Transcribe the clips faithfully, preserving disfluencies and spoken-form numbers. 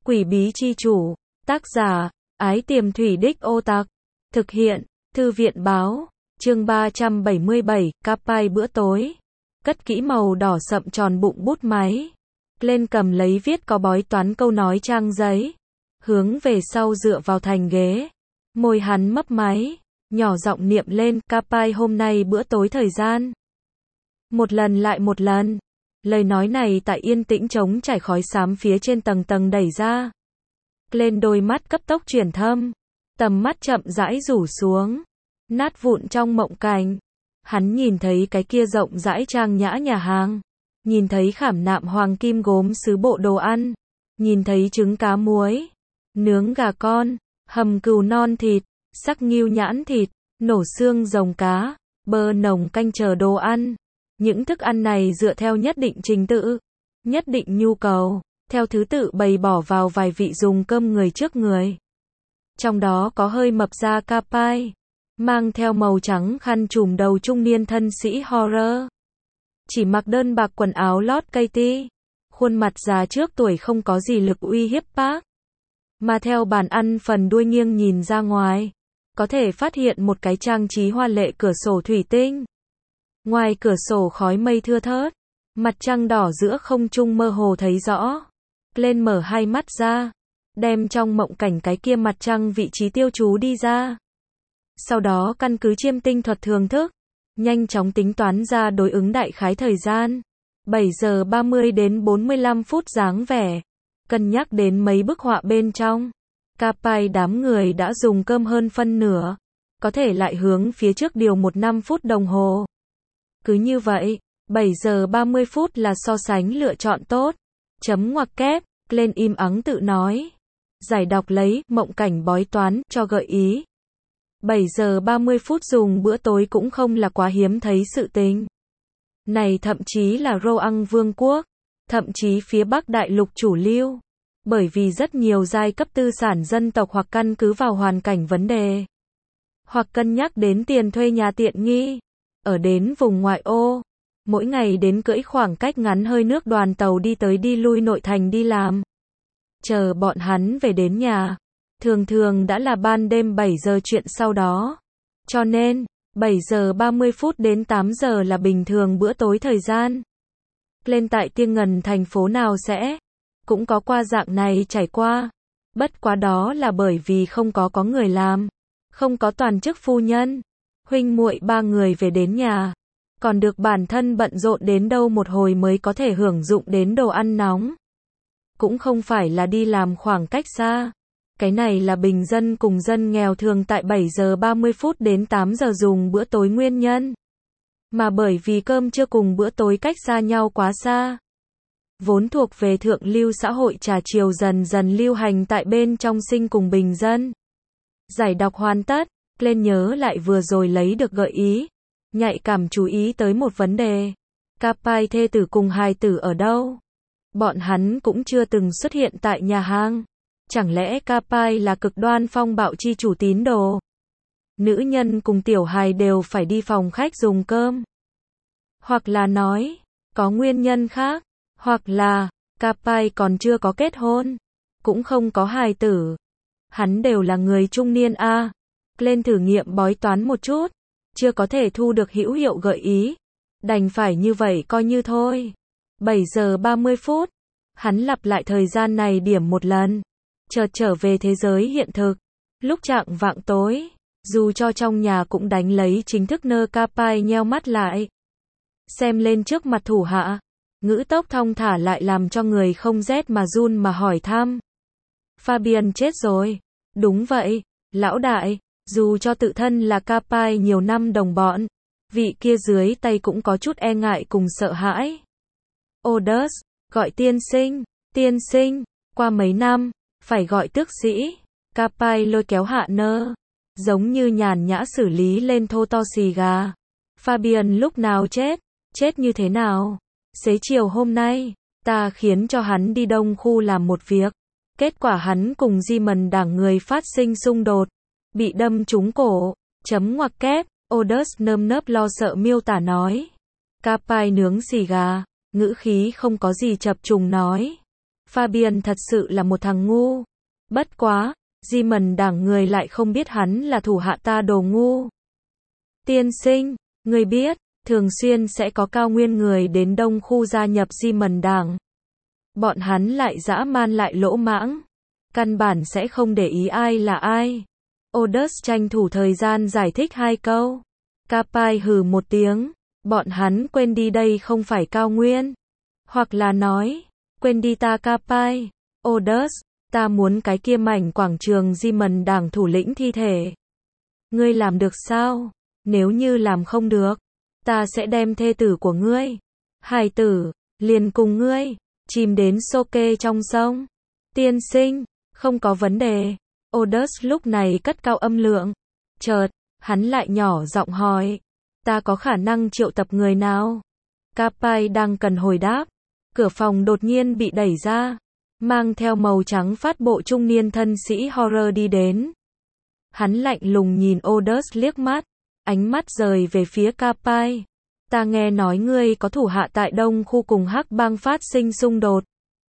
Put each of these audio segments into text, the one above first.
Quỷ bí chi chủ, tác giả, Ái Tiềm Thủy Đích Ô Tặc, thực hiện, Thư viện báo, chương ba trăm bảy mươi bảy, Capai bữa tối, cất kỹ màu đỏ sậm tròn bụng bút máy, lên cầm lấy viết có bói toán câu nói trang giấy, hướng về sau dựa vào thành ghế, môi hắn mấp máy, nhỏ giọng niệm lên, Capai hôm nay bữa tối thời gian. Một lần lại một lần, lời nói này tại yên tĩnh trống trải khói xám phía trên tầng tầng đẩy ra. Lên đôi mắt cấp tốc chuyển thâm, tầm mắt chậm rãi rủ xuống, nát vụn trong mộng cảnh. Hắn nhìn thấy cái kia rộng rãi trang nhã nhà hàng, nhìn thấy khảm nạm hoàng kim gốm sứ bộ đồ ăn, nhìn thấy trứng cá muối, nướng gà con, hầm cừu non thịt, sắc nghêu nhãn thịt, nổ xương rồng cá, bơ nồng canh chờ đồ ăn. Những thức ăn này dựa theo nhất định trình tự, nhất định nhu cầu, theo thứ tự bày bỏ vào vài vị dùng cơm người trước người. Trong đó có hơi mập ra Capai, mang theo màu trắng khăn trùm đầu trung niên thân sĩ horror. Chỉ mặc đơn bạc quần áo lót cây ti, khuôn mặt già trước tuổi không có gì lực uy hiếp bác. Mà theo bàn ăn phần đuôi nghiêng nhìn ra ngoài, có thể phát hiện một cái trang trí hoa lệ cửa sổ thủy tinh. Ngoài cửa sổ khói mây thưa thớt, mặt trăng đỏ giữa không trung mơ hồ thấy rõ. Lên mở hai mắt ra, đem trong mộng cảnh cái kia mặt trăng vị trí tiêu chú đi ra. Sau đó căn cứ chiêm tinh thuật thường thức, nhanh chóng tính toán ra đối ứng đại khái thời gian. bảy giờ ba mươi đến bốn mươi lăm phút dáng vẻ. Cân nhắc đến mấy bức họa bên trong. Capai đám người đã dùng cơm hơn phân nửa. Có thể lại hướng phía trước điều một năm phút đồng hồ. Cứ như vậy, bảy giờ ba mươi phút là so sánh lựa chọn tốt. Chấm ngoặc kép, lên im ắng tự nói. Giải đọc lấy, mộng cảnh bói toán, cho gợi ý. bảy giờ ba mươi phút dùng bữa tối cũng không là quá hiếm thấy sự tình. Này thậm chí là Roang Vương quốc, thậm chí phía Bắc Đại lục chủ lưu. Bởi vì rất nhiều giai cấp tư sản dân tộc hoặc căn cứ vào hoàn cảnh vấn đề. Hoặc cân nhắc đến tiền thuê nhà tiện nghi. Ở đến vùng ngoại ô, mỗi ngày đến cưỡi khoảng cách ngắn hơi nước đoàn tàu đi tới đi lui nội thành đi làm. Chờ bọn hắn về đến nhà, thường thường đã là ban đêm bảy giờ chuyện sau đó. Cho nên, bảy giờ ba mươi phút đến tám giờ là bình thường bữa tối thời gian. Lên tại Tiêng Ngần thành phố nào sẽ cũng có qua dạng này trải qua. Bất quá đó là bởi vì không có có người làm, không có toàn chức phu nhân. Huynh muội ba người về đến nhà, còn được bản thân bận rộn đến đâu một hồi mới có thể hưởng dụng đến đồ ăn nóng. Cũng không phải là đi làm khoảng cách xa. Cái này là bình dân cùng dân nghèo thường tại bảy giờ ba mươi phút đến tám giờ dùng bữa tối nguyên nhân. Mà bởi vì cơm trưa cùng bữa tối cách xa nhau quá xa. Vốn thuộc về thượng lưu xã hội trà chiều dần dần lưu hành tại bên trong sinh cùng bình dân. Giải đọc hoàn tất. Lên nhớ lại vừa rồi lấy được gợi ý, nhạy cảm chú ý tới một vấn đề. Capai thê tử cùng hài tử ở đâu? Bọn hắn cũng chưa từng xuất hiện tại nhà hàng. Chẳng lẽ Capai là cực đoan phong bạo chi chủ tín đồ? Nữ nhân cùng tiểu hài đều phải đi phòng khách dùng cơm. Hoặc là nói, có nguyên nhân khác. Hoặc là, Capai còn chưa có kết hôn, cũng không có hài tử. Hắn đều là người trung niên a. À. Lên thử nghiệm bói toán một chút, chưa có thể thu được hữu hiệu gợi ý, đành phải như vậy coi như thôi. bảy giờ ba mươi phút, hắn lặp lại thời gian này điểm một lần, chợt trở về thế giới hiện thực. Lúc chạng vạng tối, dù cho trong nhà cũng đánh lấy chính thức nơ. Capai nheo mắt lại, xem lên trước mặt thủ hạ, ngữ tốc thong thả lại làm cho người không rét mà run mà hỏi thăm. Fabian chết rồi. Đúng vậy, lão đại. Dù cho tự thân là Capai nhiều năm đồng bọn, vị kia dưới tay cũng có chút e ngại cùng sợ hãi. Others, gọi tiên sinh, tiên sinh, qua mấy năm, phải gọi tước sĩ. Capai lôi kéo hạ nơ, giống như nhàn nhã xử lý lên thô to xì gà. Fabian lúc nào chết, chết như thế nào? Xế chiều hôm nay, ta khiến cho hắn đi đông khu làm một việc. Kết quả hắn cùng Di Mần đảng người phát sinh xung đột. Bị đâm trúng cổ, chấm ngoặc kép, Others nơm nớp lo sợ miêu tả nói. Capai nướng xì gà, ngữ khí không có gì chập trùng nói. Fabian thật sự là một thằng ngu. Bất quá, Simon đảng người lại không biết hắn là thủ hạ ta đồ ngu. Tiên sinh, người biết, thường xuyên sẽ có cao nguyên người đến đông khu gia nhập Simon đảng. Bọn hắn lại dã man lại lỗ mãng. Căn bản sẽ không để ý ai là ai. Odus tranh thủ thời gian giải thích hai câu. Capai hừ một tiếng. Bọn hắn quên đi đây không phải cao nguyên. Hoặc là nói, quên đi ta Capai. Odus, ta muốn cái kia mảnh quảng trường Simon đảng thủ lĩnh thi thể. Ngươi làm được sao? Nếu như làm không được, ta sẽ đem thê tử của ngươi, hài tử, liền cùng ngươi, chìm đến Soke trong sông. Tiên sinh, không có vấn đề. Odus lúc này cất cao âm lượng. Chợt, hắn lại nhỏ giọng hỏi, ta có khả năng triệu tập người nào? Capai đang cần hồi đáp. Cửa phòng đột nhiên bị đẩy ra. Mang theo màu trắng phát bộ trung niên thân sĩ Horror đi đến. Hắn lạnh lùng nhìn Odus liếc mắt. Ánh mắt rời về phía Capai. Ta nghe nói ngươi có thủ hạ tại đông khu cùng Hắc bang phát sinh xung đột.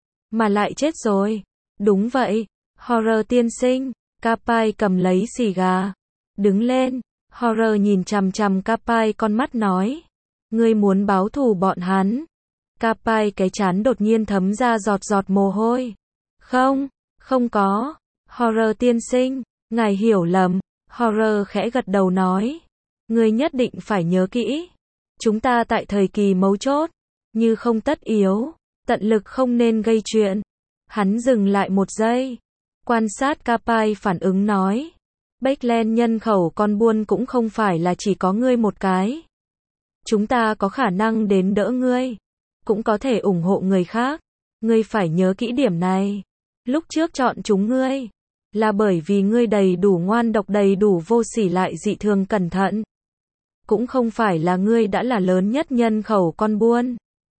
Mà lại chết rồi. Đúng vậy. Horror tiên sinh. Capai cầm lấy xì gà. Đứng lên. Horror nhìn chằm chằm Capai con mắt nói. Ngươi muốn báo thù bọn hắn. Capai cái trán đột nhiên thấm ra giọt giọt mồ hôi. Không, không có. Horror tiên sinh, ngài hiểu lầm. Horror khẽ gật đầu nói. Ngươi nhất định phải nhớ kỹ. Chúng ta tại thời kỳ mấu chốt. Như không tất yếu. Tận lực không nên gây chuyện. Hắn dừng lại một giây. Quan sát Capai phản ứng nói. Bakeland nhân khẩu con buôn cũng không phải là chỉ có ngươi một cái. Chúng ta có khả năng đến đỡ ngươi. Cũng có thể ủng hộ người khác. Ngươi phải nhớ kỹ điểm này. Lúc trước chọn chúng ngươi. Là bởi vì ngươi đầy đủ ngoan độc đầy đủ vô sỉ lại dị thường cẩn thận. Cũng không phải là ngươi đã là lớn nhất nhân khẩu con buôn.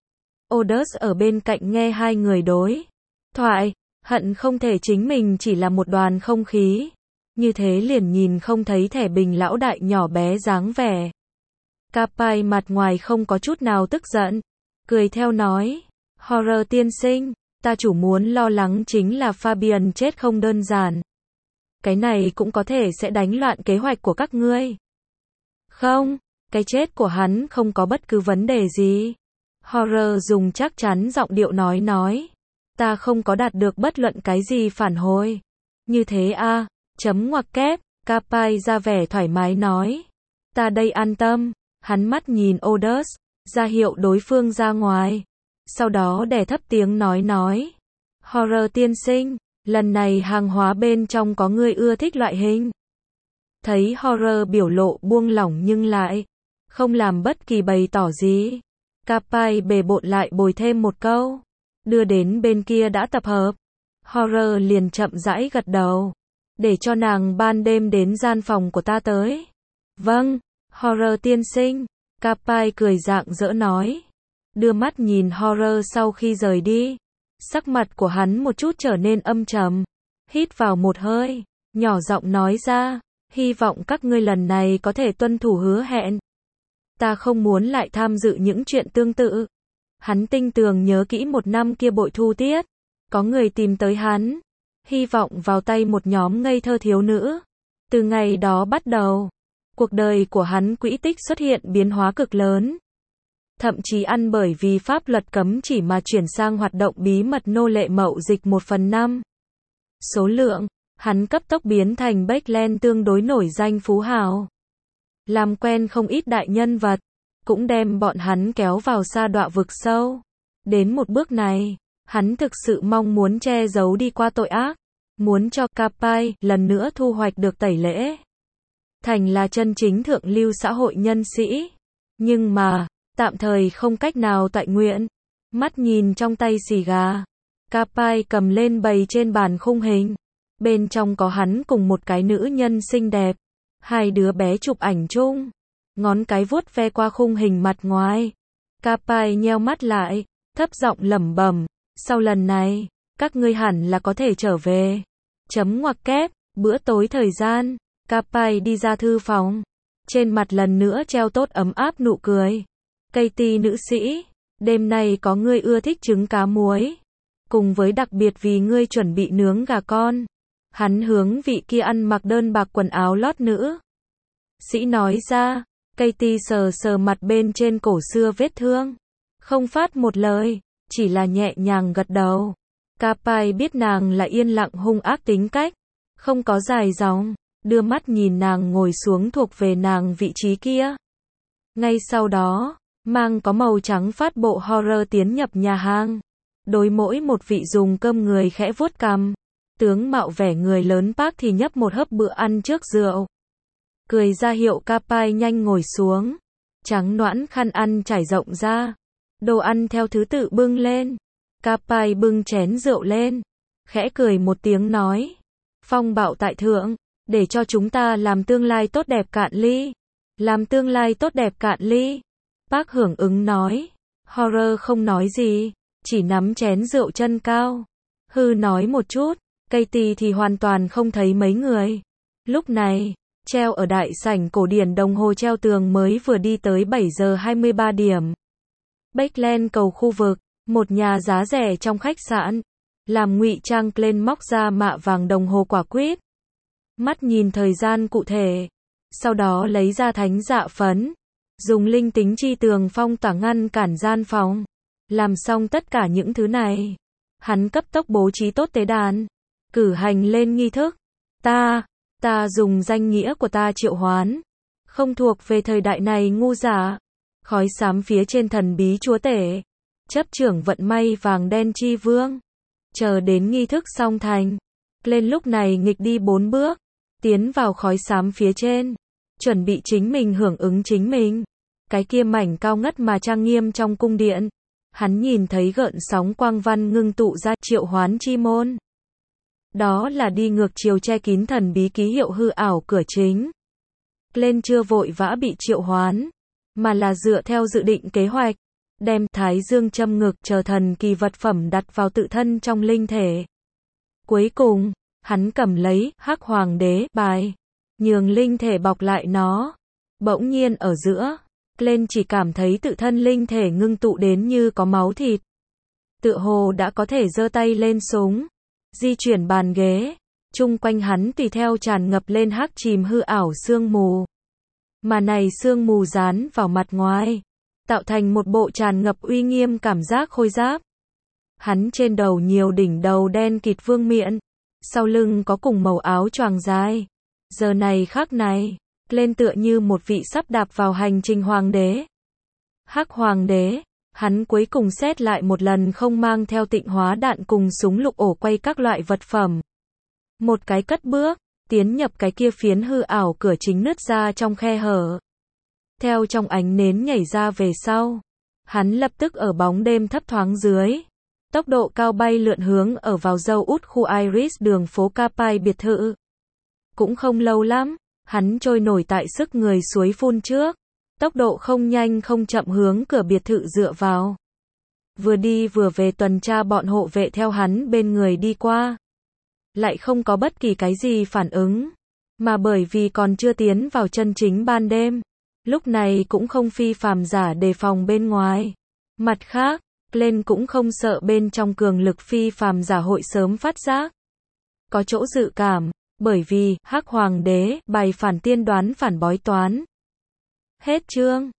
Odus ở bên cạnh nghe hai người đối thoại. Hận không thể chính mình chỉ là một đoàn không khí. Như thế liền nhìn không thấy thẻ bình lão đại nhỏ bé dáng vẻ. Capai mặt ngoài không có chút nào tức giận. Cười theo nói. Horror tiên sinh, ta chủ muốn lo lắng chính là Fabian chết không đơn giản. Cái này cũng có thể sẽ đánh loạn kế hoạch của các ngươi. Không, cái chết của hắn không có bất cứ vấn đề gì. Horror dùng chắc chắn giọng điệu nói nói. Ta không có đạt được bất luận cái gì phản hồi. Như thế a à, chấm ngoặc kép, Capai ra vẻ thoải mái nói. Ta đây an tâm. Hắn mắt nhìn Odus, ra hiệu đối phương ra ngoài. Sau đó đè thấp tiếng nói nói. Horror tiên sinh, lần này hàng hóa bên trong có người ưa thích loại hình. Thấy Horror biểu lộ buông lỏng nhưng lại không làm bất kỳ bày tỏ gì. Capai bề bộn lại bồi thêm một câu. Đưa đến bên kia đã tập hợp. Horror liền chậm rãi gật đầu. Để cho nàng ban đêm đến gian phòng của ta tới. Vâng, Horror tiên sinh. Capai cười rạng rỡ nói. Đưa mắt nhìn Horror sau khi rời đi. Sắc mặt của hắn một chút trở nên âm trầm. Hít vào một hơi. Nhỏ giọng nói ra. Hy vọng các ngươi lần này có thể tuân thủ hứa hẹn. Ta không muốn lại tham dự những chuyện tương tự. Hắn tinh tường nhớ kỹ một năm kia bội thu tiết. Có người tìm tới hắn. Hy vọng vào tay một nhóm ngây thơ thiếu nữ. Từ ngày đó bắt đầu. Cuộc đời của hắn quỹ tích xuất hiện biến hóa cực lớn. Thậm chí ăn bởi vì pháp luật cấm chỉ mà chuyển sang hoạt động bí mật nô lệ mậu dịch một phần năm. Số lượng, hắn cấp tốc biến thành Bakeland tương đối nổi danh phú hào. Làm quen không ít đại nhân vật, cũng đem bọn hắn kéo vào sa đọa vực sâu. Đến một bước này, hắn thực sự mong muốn che giấu đi qua tội ác. Muốn cho Capai lần nữa thu hoạch được tẩy lễ. Thành là chân chính thượng lưu xã hội nhân sĩ. Nhưng mà, tạm thời không cách nào tại nguyện. Mắt nhìn trong tay xì gà. Capai cầm lên bày trên bàn khung hình. Bên trong có hắn cùng một cái nữ nhân xinh đẹp. Hai đứa bé chụp ảnh chung. Ngón cái vuốt ve qua khung hình mặt ngoài. Capai nheo mắt lại. Thấp giọng lẩm bẩm. Sau lần này, các ngươi hẳn là có thể trở về. Chấm ngoặc kép. Bữa tối thời gian. Capai đi ra thư phòng. Trên mặt lần nữa treo tốt ấm áp nụ cười. Katie nữ sĩ. Đêm nay có người ưa thích trứng cá muối. cùng với đặc biệt vì ngươi chuẩn bị nướng gà con. Hắn hướng vị kia ăn mặc đơn bạc quần áo lót nữ sĩ nói ra. Katie sờ sờ mặt bên trên cổ xưa vết thương, không phát một lời, chỉ là nhẹ nhàng gật đầu. Capai biết nàng là yên lặng hung ác tính cách, không có dài dòng, đưa mắt nhìn nàng ngồi xuống thuộc về nàng vị trí kia. Ngay sau đó, mang có màu trắng phát bộ horror tiến nhập nhà hàng. Đối mỗi một vị dùng cơm người khẽ vuốt cằm. Tướng mạo vẻ người lớn Park thì nhấp một hớp bữa ăn trước rượu. Cười ra hiệu Capai nhanh ngồi xuống. Trắng nõn khăn ăn trải rộng ra. Đồ ăn theo thứ tự bưng lên. Capai bưng chén rượu lên. Khẽ cười một tiếng nói. Phong bạo tại thượng. Để cho chúng ta làm tương lai tốt đẹp cạn ly. Làm tương lai tốt đẹp cạn ly. Park hưởng ứng nói. Horror không nói gì. Chỉ nắm chén rượu chân cao. Hư nói một chút. Katie thì hoàn toàn không thấy mấy người. Lúc này, treo ở đại sảnh cổ điển đồng hồ treo tường mới vừa đi tới bảy giờ hai mươi ba điểm. Backland cầu khu vực, một nhà giá rẻ trong khách sạn. Làm ngụy trang lên móc ra mạ vàng đồng hồ quả quýt. Mắt nhìn thời gian cụ thể. Sau đó lấy ra thánh dạ phấn. Dùng linh tính chi tường phong tỏa ngăn cản gian phòng. Làm xong tất cả những thứ này. Hắn cấp tốc bố trí tốt tế đàn. Cử hành lên nghi thức. Ta, ta dùng danh nghĩa của ta triệu hoán. Không thuộc về thời đại này ngu giả. Khói xám phía trên thần bí chúa tể. Chấp trưởng vận may vàng đen chi vương. Chờ đến nghi thức xong thành. Lên lúc này nghịch đi bốn bước. Tiến vào khói xám phía trên. Chuẩn bị chính mình hưởng ứng chính mình. Cái kia mảnh cao ngất mà trang nghiêm trong cung điện. Hắn nhìn thấy gợn sóng quang văn ngưng tụ ra triệu hoán chi môn. Đó là đi ngược chiều che kín thần bí ký hiệu hư ảo cửa chính. Lên chưa vội vã bị triệu hoán, mà là dựa theo dự định kế hoạch, đem thái dương châm ngực chờ thần kỳ vật phẩm đặt vào tự thân trong linh thể. Cuối cùng, hắn cầm lấy hắc hoàng đế bài, nhường linh thể bọc lại nó. Bỗng nhiên ở giữa, lên chỉ cảm thấy tự thân linh thể ngưng tụ đến như có máu thịt. Tựa hồ đã có thể giơ tay lên súng. Di chuyển bàn ghế, chung quanh hắn tùy theo tràn ngập lên hắc chìm hư ảo sương mù. Mà này sương mù dán vào mặt ngoài, tạo thành một bộ tràn ngập uy nghiêm cảm giác khôi giáp. Hắn trên đầu nhiều đỉnh đầu đen kịt vương miện, sau lưng có cùng màu áo choàng dài. Giờ này khắc này, lên tựa như một vị sắp đạp vào hành trình hoàng đế. Hắc hoàng đế. Hắn cuối cùng xét lại một lần không mang theo tịnh hóa đạn cùng súng lục ổ quay các loại vật phẩm. Một cái cất bước, tiến nhập cái kia phiến hư ảo cửa chính nứt ra trong khe hở. Theo trong ánh nến nhảy ra về sau. Hắn lập tức ở bóng đêm thấp thoáng dưới. Tốc độ cao bay lượn hướng ở vào dâu út khu Iris đường phố Capai biệt thự. Cũng không lâu lắm, hắn trôi nổi tại sức người suối phun trước. Tốc độ không nhanh không chậm hướng cửa biệt thự dựa vào. Vừa đi vừa về tuần tra bọn hộ vệ theo hắn bên người đi qua. Lại không có bất kỳ cái gì phản ứng. Mà bởi vì còn chưa tiến vào chân chính ban đêm. Lúc này cũng không phi phàm giả đề phòng bên ngoài. Mặt khác, lên cũng không sợ bên trong cường lực phi phàm giả hội sớm phát giác. Có chỗ dự cảm, bởi vì hắc hoàng đế bài phản tiên đoán phản bói toán. Hết chương.